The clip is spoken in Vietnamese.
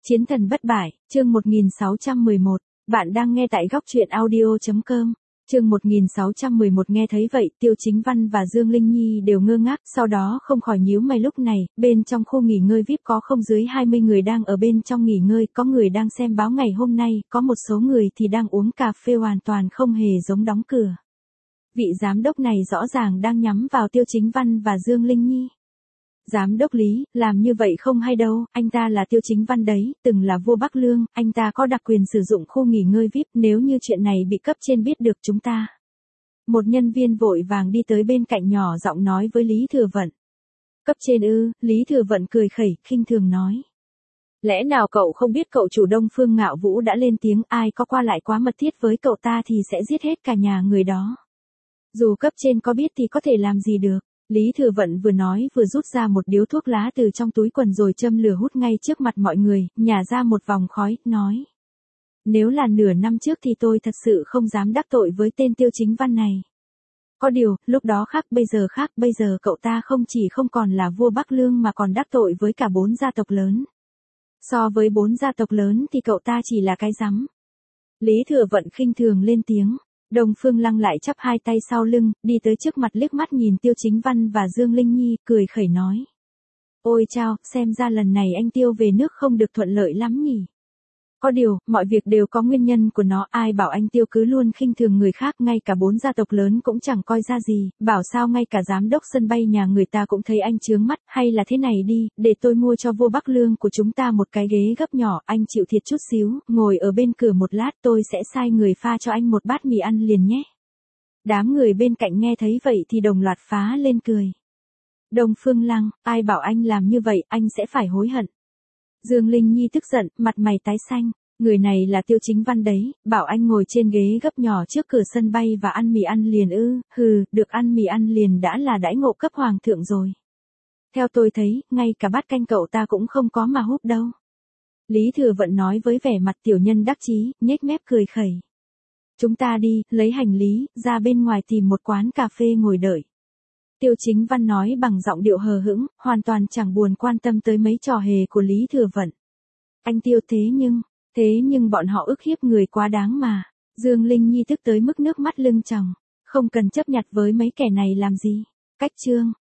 Chiến thần bất bại, chương 1611, bạn đang nghe tại góc truyện audio.com. Chương 1611 nghe thấy vậy, Tiêu Chính Văn và Dương Linh Nhi đều ngơ ngác, sau đó không khỏi nhíu mày. Lúc này, bên trong khu nghỉ ngơi VIP có không dưới 20 người đang ở bên trong nghỉ ngơi, có người đang xem báo ngày hôm nay, có một số người thì đang uống cà phê, hoàn toàn không hề giống đóng cửa. Vị giám đốc này rõ ràng đang nhắm vào Tiêu Chính Văn và Dương Linh Nhi. Giám đốc Lý, làm như vậy không hay đâu, anh ta là Tiêu Chính Văn đấy, từng là vua Bắc Lương, anh ta có đặc quyền sử dụng khu nghỉ ngơi VIP, nếu như chuyện này bị cấp trên biết được chúng ta. Một nhân viên vội vàng đi tới bên cạnh nhỏ giọng nói với Lý Thừa Vận. Cấp trên ư? Lý Thừa Vận cười khẩy, khinh thường nói. Lẽ nào cậu không biết cậu chủ Đông Phương Ngạo Vũ đã lên tiếng, ai có qua lại quá mật thiết với cậu ta thì sẽ giết hết cả nhà người đó. Dù cấp trên có biết thì có thể làm gì được. Lý Thừa Vận vừa nói vừa rút ra một điếu thuốc lá từ trong túi quần rồi châm lửa hút ngay trước mặt mọi người, nhả ra một vòng khói, nói. Nếu là nửa năm trước thì tôi thật sự không dám đắc tội với tên Tiêu Chính Văn này. Có điều, lúc đó khác, bây giờ cậu ta không chỉ không còn là vua Bắc Lương mà còn đắc tội với cả 4 gia tộc lớn. So với 4 gia tộc lớn thì cậu ta chỉ là cái rắm. Lý Thừa Vận khinh thường lên tiếng. Đông Phương Lăng lại chắp hai tay sau lưng, đi tới trước mặt liếc mắt nhìn Tiêu Chính Văn và Dương Linh Nhi, cười khẩy nói. Ôi chao, xem ra lần này anh Tiêu về nước không được thuận lợi lắm nhỉ. Có điều, mọi việc đều có nguyên nhân của nó, ai bảo anh Tiêu cứ luôn khinh thường người khác, ngay cả 4 gia tộc lớn cũng chẳng coi ra gì, bảo sao ngay cả giám đốc sân bay nhà người ta cũng thấy anh chướng mắt, hay là thế này đi, để tôi mua cho vua Bắc Lương của chúng ta một cái ghế gấp nhỏ, anh chịu thiệt chút xíu, ngồi ở bên cửa một lát, tôi sẽ sai người pha cho anh một bát mì ăn liền nhé. Đám người bên cạnh nghe thấy vậy thì đồng loạt phá lên cười. Đông Phương Lăng, ai bảo anh làm như vậy, anh sẽ phải hối hận. Dương Linh Nhi tức giận, mặt mày tái xanh, người này là Tiêu Chính Văn đấy, bảo anh ngồi trên ghế gấp nhỏ trước cửa sân bay và ăn mì ăn liền ư? Hừ, được ăn mì ăn liền đã là đãi ngộ cấp hoàng thượng rồi. Theo tôi thấy, ngay cả bát canh cậu ta cũng không có mà húp đâu. Lý Thừa Vận nói với vẻ mặt tiểu nhân đắc chí, nhếch mép cười khẩy. Chúng ta đi, lấy hành lý, ra bên ngoài tìm một quán cà phê ngồi đợi. Tiêu Chính Văn nói bằng giọng điệu hờ hững, hoàn toàn chẳng buồn quan tâm tới mấy trò hề của Lý Thừa Vận. Anh Tiêu, thế nhưng bọn họ ức hiếp người quá đáng mà. Dương Linh Nhi tức tới mức nước mắt lưng tròng, không cần chấp nhặt với mấy kẻ này làm gì. Cách chương